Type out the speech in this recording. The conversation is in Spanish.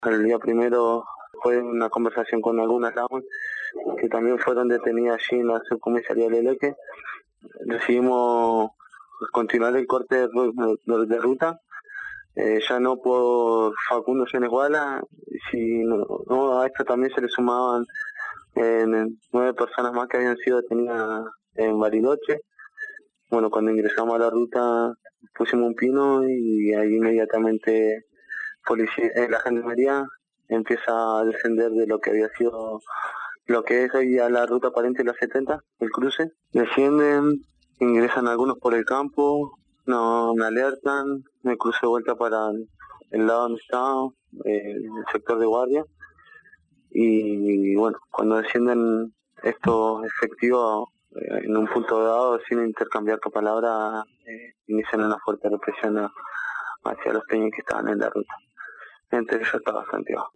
El día primero fue una conversación con algunas damas que también fueron detenidas allí en la subcomisaría de Leque. Decidimos continuar el corte de ruta, ya no por Facundo Cenesguala, sino a esto también se le sumaban 9 personas más que habían sido detenidas en Bariloche. Bueno, cuando ingresamos a la ruta pusimos un pino y ahí inmediatamente la gendarmería empieza a descender de lo que había sido, lo que es hoy a la ruta Pariente y la 70, el cruce. Descienden, ingresan algunos por el campo, no me alertan, me cruzo de vuelta para el lado donde estaba, el sector de guardia, y bueno, cuando descienden estos efectivos en un punto dado, sin intercambiar palabras, inician una fuerte represión hacia los peñas que estaban en la ruta. Entre ellos estaba Santiago.